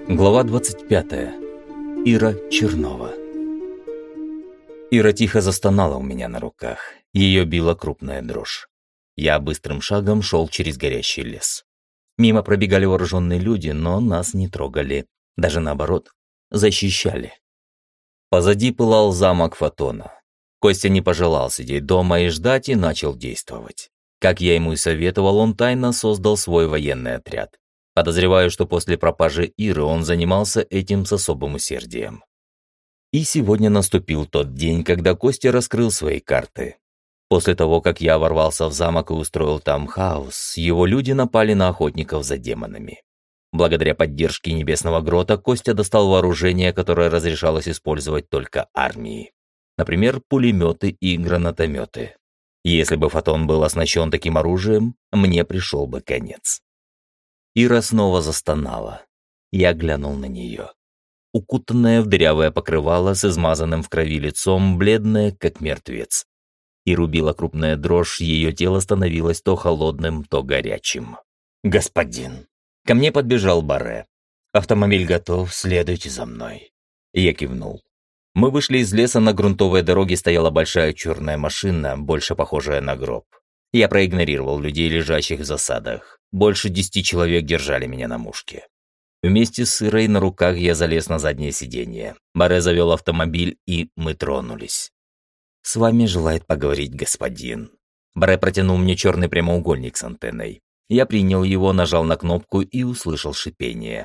Глава 25. Ира Чернова. Ира тихо застонала у меня на руках. Ее била крупная дрожь. Я быстрым шагом шел через горящий лес. Мимо пробегали вооруженные люди, но нас не трогали. Даже наоборот, защищали. Позади пылал замок Фотона. Костя не пожелал сидеть дома и ждать и начал действовать. Как я ему и советовал, он тайно создал свой военный отряд. Подозреваю, что после пропажи Иры он занимался этим с особым усердием. И сегодня наступил тот день, когда Костя раскрыл свои карты. После того, как я ворвался в замок и устроил там хаос, его люди напали на охотников за демонами. Благодаря поддержке Небесного Грота Костя достал вооружение, которое разрешалось использовать только армии. Например, пулеметы и гранатометы. Если бы Фотон был оснащен таким оружием, мне пришел бы конец. Ира снова застонала. Я глянул на нее. Укутанная в дырявое покрывало с измазанным в крови лицом, бледная, как мертвец. И рубила крупная дрожь, ее тело становилось то холодным, то горячим. «Господин!» Ко мне подбежал Барре. «Автомобиль готов, следуйте за мной». Я кивнул. Мы вышли из леса, на грунтовой дороге стояла большая черная машина, больше похожая на гроб. Я проигнорировал людей, лежащих в засадах. Больше 10 человек держали меня на мушке. Вместе с Ирой на руках я залез на заднее сиденье. Барре завел автомобиль, и мы тронулись. «С вами желает поговорить господин». Барре протянул мне черный прямоугольник с антенной. Я принял его, нажал на кнопку и услышал шипение.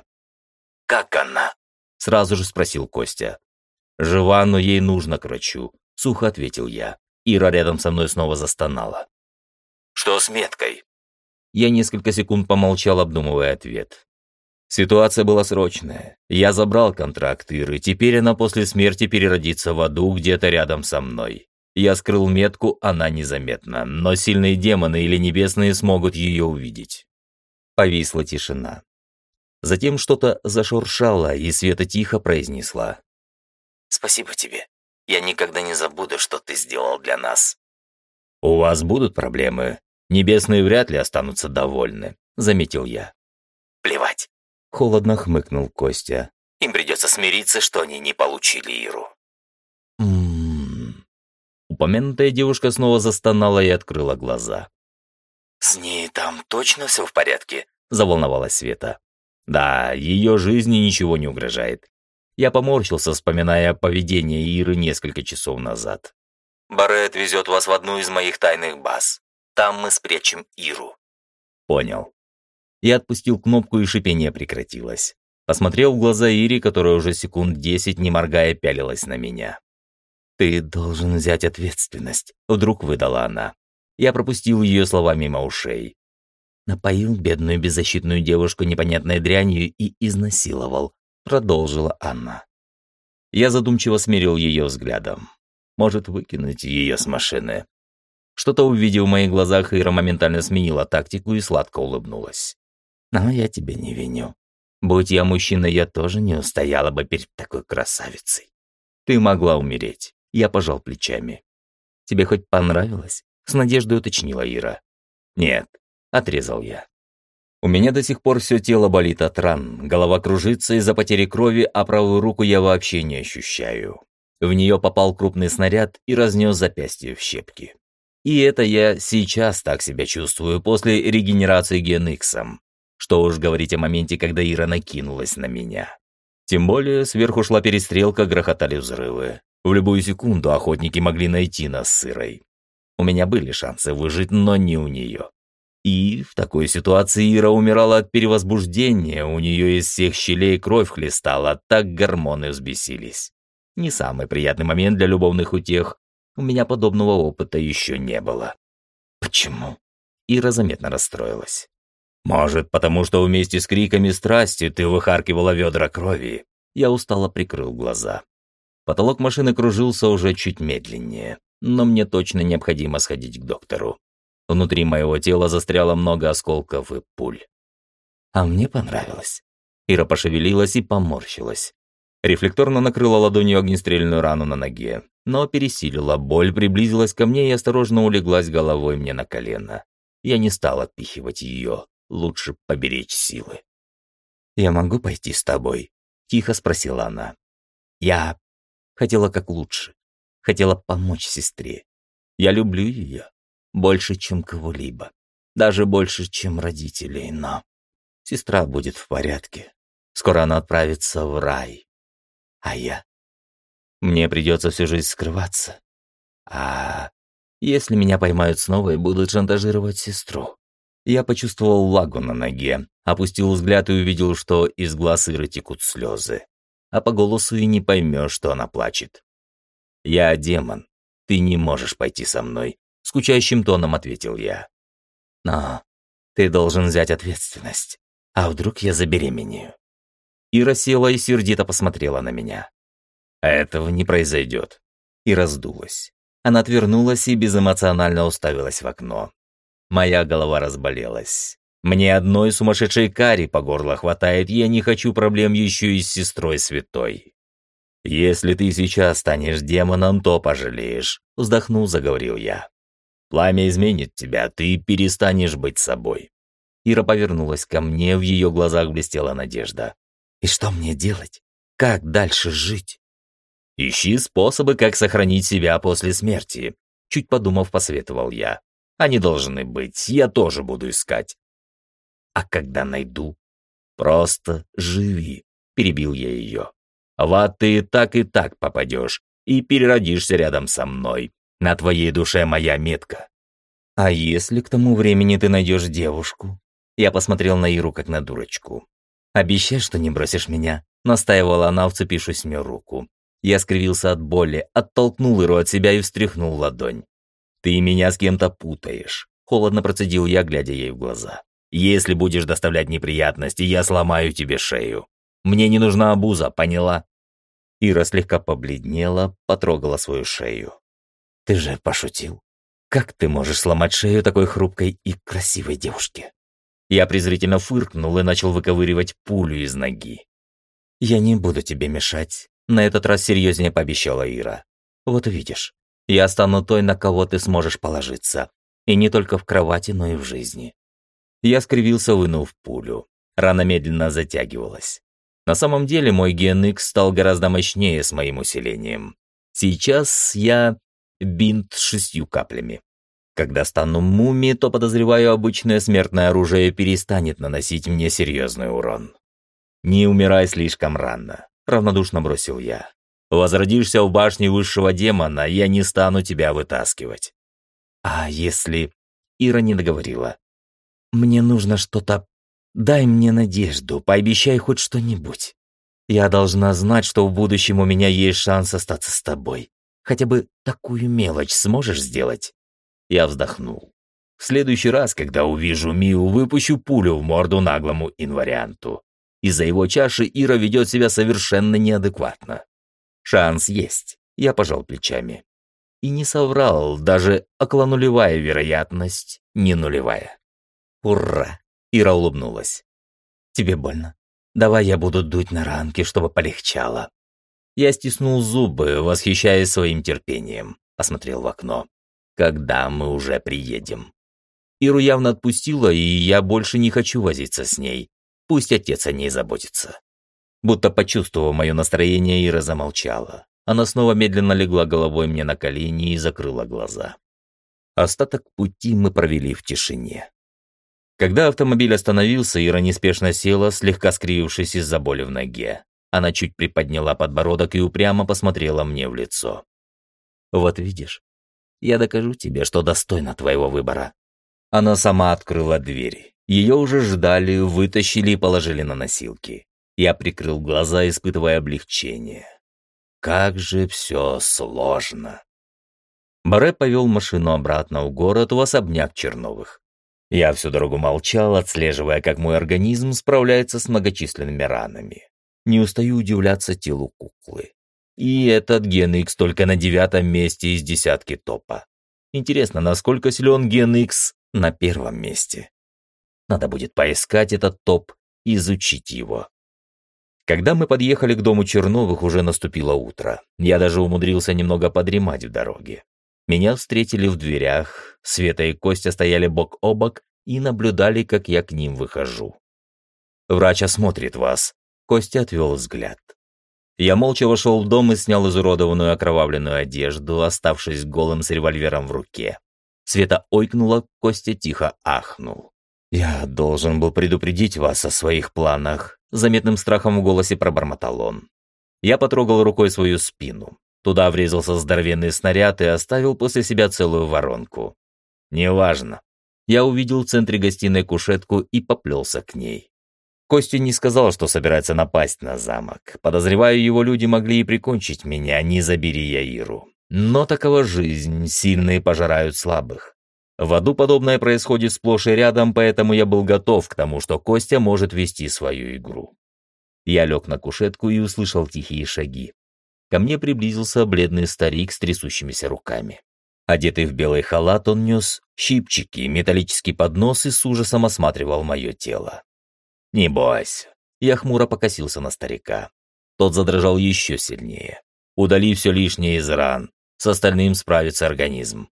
«Как она?» — сразу же спросил Костя. «Жива, но ей нужно к врачу», — сухо ответил я. Ира рядом со мной снова застонала. «Что с меткой?» Я несколько секунд помолчал, обдумывая ответ. Ситуация была срочная. Я забрал контракт Иры, теперь она после смерти переродится в аду где-то рядом со мной. Я скрыл метку, она незаметна, но сильные демоны или небесные смогут ее увидеть. Повисла тишина. Затем что-то зашуршало, и Света тихо произнесла. «Спасибо тебе. Я никогда не забуду, что ты сделал для нас». «У вас будут проблемы? Небесные вряд ли останутся довольны», — заметил я. «Плевать», — холодно хмыкнул Костя. «Им придется смириться, что они не получили Иру». Упомянутая девушка снова застонала и открыла глаза. «С ней там точно все в порядке?» — заволновалась Света. «Да, ее жизни ничего не угрожает». Я поморщился, вспоминая поведение Иры несколько часов назад. «Барре отвезет вас в одну из моих тайных баз. Там мы спрячем Иру». «Понял». Я отпустил кнопку, и шипение прекратилось. Посмотрел в глаза Ире, которая уже секунд 10, не моргая, пялилась на меня. «Ты должен взять ответственность», — вдруг выдала она. Я пропустил ее слова мимо ушей. «Напоил бедную беззащитную девушку непонятной дрянью и изнасиловал», — продолжила Анна. Я задумчиво смирил ее взглядом. Может, выкинуть ее с машины. Что-то увидев в моих глазах, Ира моментально сменила тактику и сладко улыбнулась. «Но я тебя не виню. Будь я мужчина, я тоже не устояла бы перед такой красавицей. Ты могла умереть». Я пожал плечами. «Тебе хоть понравилось?» — с надеждой уточнила Ира. «Нет», — отрезал я. У меня до сих пор все тело болит от ран, голова кружится из-за потери крови, а правую руку я вообще не ощущаю. В нее попал крупный снаряд и разнес запястье в щепки. И это я сейчас так себя чувствую после регенерации Гениксом. Что уж говорить о моменте, когда Ира накинулась на меня. Тем более сверху шла перестрелка, грохотали взрывы. В любую секунду охотники могли найти нас с Ирой. У меня были шансы выжить, но не у нее. И в такой ситуации Ира умирала от перевозбуждения, у нее из всех щелей кровь хлестала, так гормоны взбесились. Не самый приятный момент для любовных утех. У меня подобного опыта еще не было. Почему? Ира заметно расстроилась. Может, потому что вместе с криками страсти ты выхаркивала ведра крови? Я устало прикрыл глаза. Потолок машины кружился уже чуть медленнее, но мне точно необходимо сходить к доктору. Внутри моего тела застряло много осколков и пуль. А мне понравилось. Ира пошевелилась и поморщилась. Рефлекторно накрыла ладонью огнестрельную рану на ноге, но пересилила боль, приблизилась ко мне и осторожно улеглась головой мне на колено. Я не стал отпихивать ее, лучше поберечь силы. «Я могу пойти с тобой?» – тихо спросила она. «Я хотела как лучше. Хотела помочь сестре. Я люблю ее больше, чем кого-либо. Даже больше, чем родителей, но сестра будет в порядке. Скоро она отправится в рай. А я? Мне придется всю жизнь скрываться. А если меня поймают снова и будут шантажировать сестру?» Я почувствовал влагу на ноге, опустил взгляд и увидел, что из глаз Иры текут слезы. А по голосу и не поймешь, что она плачет. «Я демон. Ты не можешь пойти со мной», — скучающим тоном ответил я. «Но ты должен взять ответственность. А вдруг я забеременею?» Ира села и сердито посмотрела на меня. «Этого не произойдет». И раздулась. Она отвернулась и безэмоционально уставилась в окно. Моя голова разболелась. Мне одной сумасшедшей кари по горло хватает, и я не хочу проблем еще и с сестрой святой. «Если ты сейчас станешь демоном, то пожалеешь», — вздохнул, заговорил я. «Пламя изменит тебя, ты перестанешь быть собой». Ира повернулась ко мне, в ее глазах блестела надежда. «И что мне делать? Как дальше жить?» «Ищи способы, как сохранить себя после смерти», — чуть подумав, посоветовал я. «Они должны быть, я тоже буду искать». «А когда найду?» «Просто живи», — перебил я ее. «В ад ты и так попадешь, и переродишься рядом со мной. На твоей душе моя метка». «А если к тому времени ты найдешь девушку?» Я посмотрел на Иру, как на дурочку. «Обещай, что не бросишь меня», — настаивала она, вцепившись в мою руку. Я скривился от боли, оттолкнул Иру от себя и встряхнул ладонь. «Ты меня с кем-то путаешь», — холодно процедил я, глядя ей в глаза. «Если будешь доставлять неприятности, я сломаю тебе шею. Мне не нужна обуза, поняла?» Ира слегка побледнела, потрогала свою шею. «Ты же пошутил. Как ты можешь сломать шею такой хрупкой и красивой девушке?» Я презрительно фыркнул и начал выковыривать пулю из ноги. «Я не буду тебе мешать», — на этот раз серьезнее пообещала Ира. «Вот увидишь. Я стану той, на кого ты сможешь положиться. И не только в кровати, но и в жизни». Я скривился, вынув пулю. Рана медленно затягивалась. На самом деле мой ген X стал гораздо мощнее с моим усилением. Сейчас я бинт с 6 каплями. Когда стану мумией, то, подозреваю, обычное смертное оружие перестанет наносить мне серьезный урон. «Не умирай слишком рано», — равнодушно бросил я. «Возродишься в башне высшего демона, я не стану тебя вытаскивать». «А если...» — Ира не договорила. «Мне нужно что-то... Дай мне надежду, пообещай хоть что-нибудь. Я должна знать, что в будущем у меня есть шанс остаться с тобой. Хотя бы такую мелочь сможешь сделать?» Я вздохнул. «В следующий раз, когда увижу Мию, выпущу пулю в морду наглому инварианту. Из-за его чаши Ира ведет себя совершенно неадекватно. Шанс есть», — я пожал плечами. И не соврал, даже около нулевая вероятность, не нулевая. «Ура!» — Ира улыбнулась. «Тебе больно? Давай я буду дуть на ранки, чтобы полегчало». Я стиснул зубы, восхищаясь своим терпением, посмотрел в окно. «Когда мы уже приедем?» Иру явно отпустила, и я больше не хочу возиться с ней. Пусть отец о ней заботится. Будто почувствовав мое настроение, Ира замолчала. Она снова медленно легла головой мне на колени и закрыла глаза. Остаток пути мы провели в тишине. Когда автомобиль остановился, Ира неспешно села, слегка скривившись из-за боли в ноге. Она чуть приподняла подбородок и упрямо посмотрела мне в лицо. «Вот видишь, я докажу тебе, что достойна твоего выбора». Она сама открыла дверь. Ее уже ждали, вытащили и положили на носилки. Я прикрыл глаза, испытывая облегчение. Как же все сложно. Баре повел машину обратно в город, в особняк Черновых. Я всю дорогу молчал, отслеживая, как мой организм справляется с многочисленными ранами. Не устаю удивляться телу куклы. И этот ген X только на 9-м месте из десятки топа. Интересно, насколько силен ген X на 1-м месте? Надо будет поискать этот топ и изучить его. Когда мы подъехали к дому Черновых, уже наступило утро. Я даже умудрился немного подремать в дороге. Меня встретили в дверях. Света и Костя стояли бок о бок и наблюдали, как я к ним выхожу. «Врач осмотрит вас», Костя отвел взгляд. Я молча вошел в дом и снял изуродованную окровавленную одежду, оставшись голым с револьвером в руке. Света ойкнула, Костя тихо ахнул. «Я должен был предупредить вас о своих планах», — заметным страхом в голосе пробормотал он. Я потрогал рукой свою спину. Туда врезался здоровенный снаряд и оставил после себя целую воронку. «Неважно». Я увидел в центре гостиной кушетку и поплелся к ней. Костя не сказал, что собирается напасть на замок. Подозреваю, его люди могли и прикончить меня, не забери я Иру. Но такова жизнь, сильные пожирают слабых. В аду подобное происходит сплошь и рядом, поэтому я был готов к тому, что Костя может вести свою игру. Я лег на кушетку и услышал тихие шаги. Ко мне приблизился бледный старик с трясущимися руками. Одетый в белый халат, он нес щипчики, металлический поднос и с ужасом осматривал мое тело. «Не бойся». Я хмуро покосился на старика. Тот задрожал еще сильнее. «Удали все лишнее из ран. С остальным справится организм».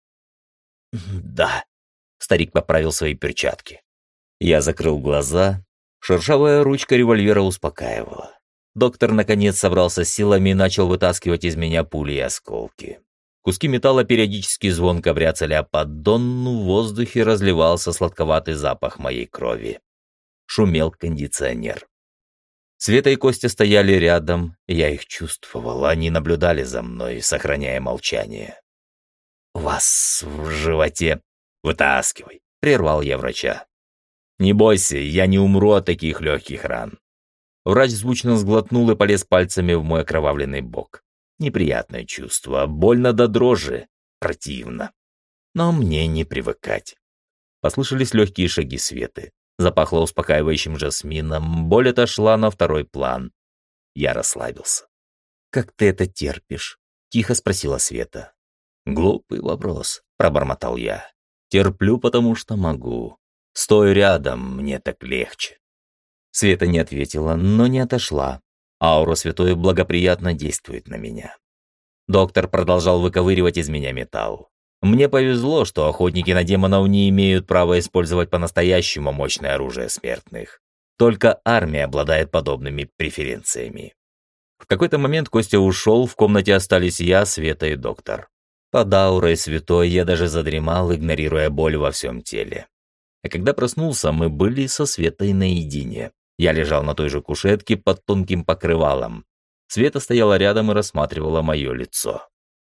«Да». Старик поправил свои перчатки. Я закрыл глаза. Шершавая ручка револьвера успокаивала. Доктор, наконец, собрался с силами и начал вытаскивать из меня пули и осколки. Куски металла периодически звонко бряцали о поддон, в воздухе разливался сладковатый запах моей крови. Шумел кондиционер. Света и Костя стояли рядом, я их чувствовал, они наблюдали за мной, сохраняя молчание. «У вас в животе...» «Вытаскивай», — прервал я врача. «Не бойся, я не умру от таких легких ран». Врач звучно сглотнул и полез пальцами в мой окровавленный бок. Неприятное чувство, больно до дрожи, противно. Но мне не привыкать. Послышались легкие шаги Светы. Запахло успокаивающим жасмином, боль отошла на второй план. Я расслабился. «Как ты это терпишь?» — тихо спросила Света. «Глупый вопрос», — пробормотал я. «Терплю, потому что могу. Стой рядом, мне так легче». Света не ответила, но не отошла. Аура святой благоприятно действует на меня. Доктор продолжал выковыривать из меня металл. Мне повезло, что охотники на демонов не имеют права использовать по-настоящему мощное оружие смертных. Только армия обладает подобными преференциями. В какой-то момент Костя ушел, в комнате остались я, Света и доктор. Под аурой святой я даже задремал, игнорируя боль во всем теле. А когда проснулся, мы были со Светой наедине. Я лежал на той же кушетке под тонким покрывалом. Света стояла рядом и рассматривала мое лицо.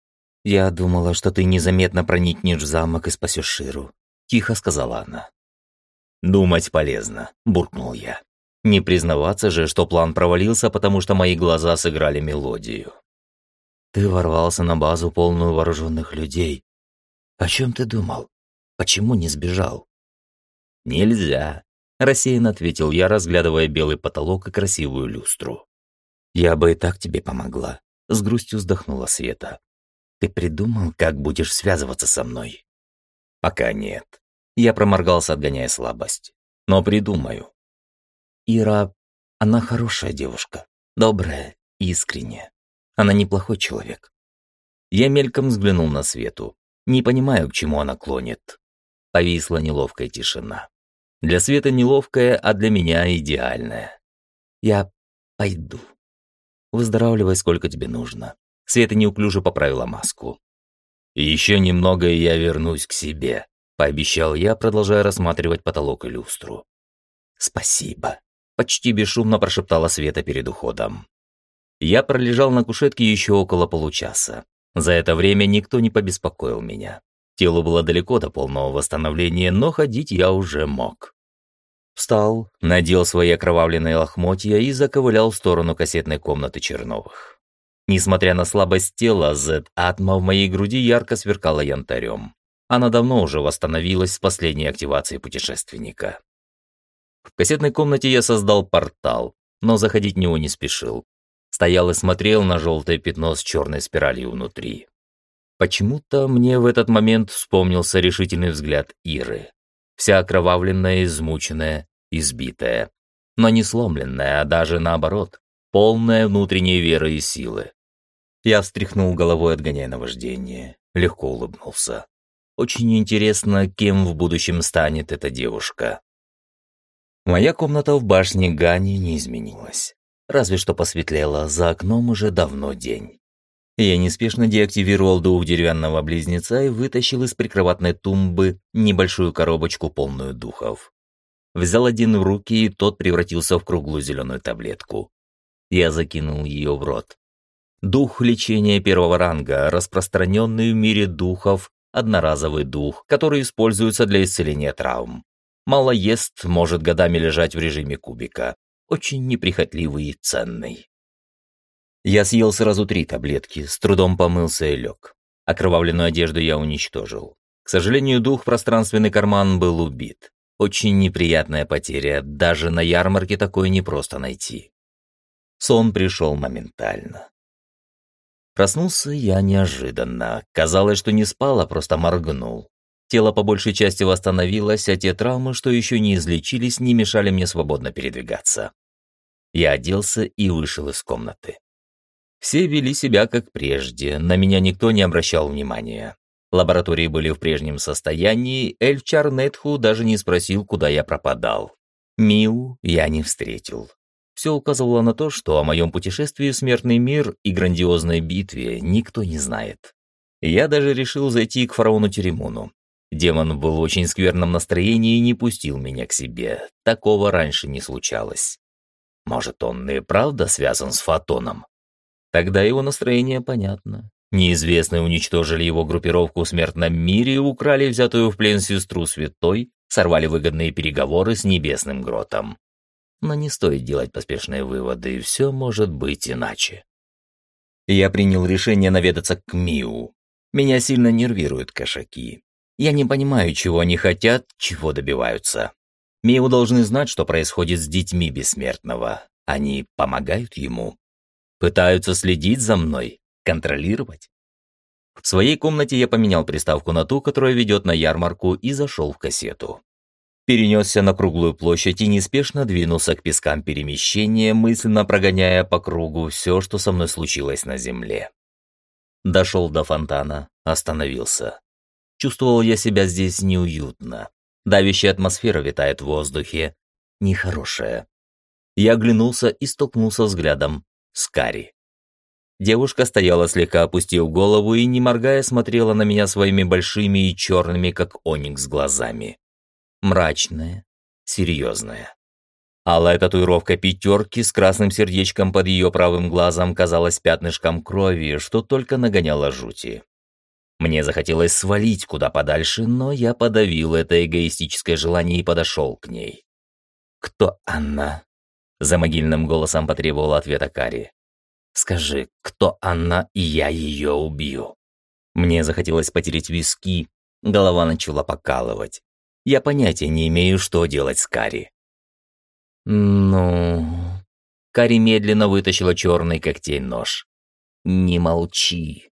«Я думала, что ты незаметно проникнешь в замок и спасешь Ширу», — тихо сказала она. «Думать полезно», — буркнул я. Не признаваться же, что план провалился, потому что мои глаза сыграли мелодию. «Ты ворвался на базу, полную вооруженных людей. О чем ты думал? Почему не сбежал?» «Нельзя», — рассеянно ответил я, разглядывая белый потолок и красивую люстру. «Я бы и так тебе помогла», — с грустью вздохнула Света. «Ты придумал, как будешь связываться со мной?» «Пока нет». Я проморгался, отгоняя слабость. «Но придумаю». «Ира, она хорошая девушка, добрая, искренняя. Она неплохой человек». Я мельком взглянул на Свету. Не понимаю, к чему она клонит. Повисла неловкая тишина. Для Светы неловкая, а для меня идеальная. «Я пойду. Выздоравливай, сколько тебе нужно». Света неуклюже поправила маску. «Еще немного, и я вернусь к себе», — пообещал я, продолжая рассматривать потолок и люстру. «Спасибо», — почти бесшумно прошептала Света перед уходом. Я пролежал на кушетке еще около получаса. За это время никто не побеспокоил меня. Телу было далеко до полного восстановления, но ходить я уже мог. Встал, надел свои окровавленные лохмотья и заковылял в сторону кассетной комнаты Черновых. Несмотря на слабость тела, Z-атма в моей груди ярко сверкала янтарем. Она давно уже восстановилась с последней активацией путешественника. В кассетной комнате я создал портал, но заходить в него не спешил. Стоял и смотрел на желтое пятно с черной спиралью внутри. Почему-то мне в этот момент вспомнился решительный взгляд Иры. Вся окровавленная, измученная, избитая. Но не сломленная, а даже наоборот, полная внутренней веры и силы. Я встряхнул головой, отгоняя наваждение. Легко улыбнулся. Очень интересно, кем в будущем станет эта девушка. Моя комната в башне Гани не изменилась. разве что посветлело, за окном уже давно день. Я неспешно деактивировал дух деревянного близнеца и вытащил из прикроватной тумбы небольшую коробочку, полную духов. Взял один в руки, и тот превратился в круглую зеленую таблетку. Я закинул ее в рот. Дух лечения первого ранга, распространенный в мире духов, одноразовый дух, который используется для исцеления травм. Мало ест, может годами лежать в режиме кубика. Очень неприхотливый и ценный. Я съел сразу 3 таблетки, с трудом помылся и лег. Окровавленную одежду я уничтожил. К сожалению, дух в пространственный карман был убит. Очень неприятная потеря, даже на ярмарке такое непросто найти. Сон пришел моментально. Проснулся я неожиданно. Казалось, что не спал, а просто моргнул. Тело по большей части восстановилось, а те травмы, что еще не излечились, не мешали мне свободно передвигаться. Я оделся и вышел из комнаты. Все вели себя как прежде, на меня никто не обращал внимания. Лаборатории были в прежнем состоянии, Эльфчар Нетху даже не спросил, куда я пропадал. Миу я не встретил. Все указывало на то, что о моем путешествии в смертный мир и грандиозной битве никто не знает. Я даже решил зайти к фараону Теремуну. Демон был в очень скверном настроении и не пустил меня к себе. Такого раньше не случалось. Может, он и правда связан с Фотоном? Тогда его настроение понятно. Неизвестные уничтожили его группировку в смертном мире, украли взятую в плен сестру святой, сорвали выгодные переговоры с небесным гротом. Но не стоит делать поспешные выводы, и все может быть иначе. Я принял решение наведаться к Миу. Меня сильно нервируют кошаки. Я не понимаю, чего они хотят, чего добиваются. Миу должны знать, что происходит с детьми бессмертного. Они помогают ему. Пытаются следить за мной, контролировать. В своей комнате я поменял приставку на ту, которая ведет на ярмарку, и зашел в кассету. Перенесся на круглую площадь и неспешно двинулся к пескам перемещения, мысленно прогоняя по кругу все, что со мной случилось на земле. Дошел до фонтана, остановился. Чувствовал я себя здесь неуютно. Давящая атмосфера витает в воздухе. Нехорошая. Я оглянулся и столкнулся взглядом с Кари. Девушка стояла слегка опустив голову и, не моргая, смотрела на меня своими большими и черными, как оникс, глазами. Мрачная, серьезная. Алая татуировка 5 с красным сердечком под ее правым глазом казалась пятнышком крови, что только нагоняло жути. Мне захотелось свалить куда подальше, но я подавил это эгоистическое желание и подошел к ней. «Кто она?» — за могильным голосом потребовала ответа Кари. «Скажи, кто она, и я ее убью». Мне захотелось потереть виски, голова начала покалывать. Я понятия не имею, что делать с Кари. «Ну...» Кари медленно вытащила черный как тень нож. «Не молчи».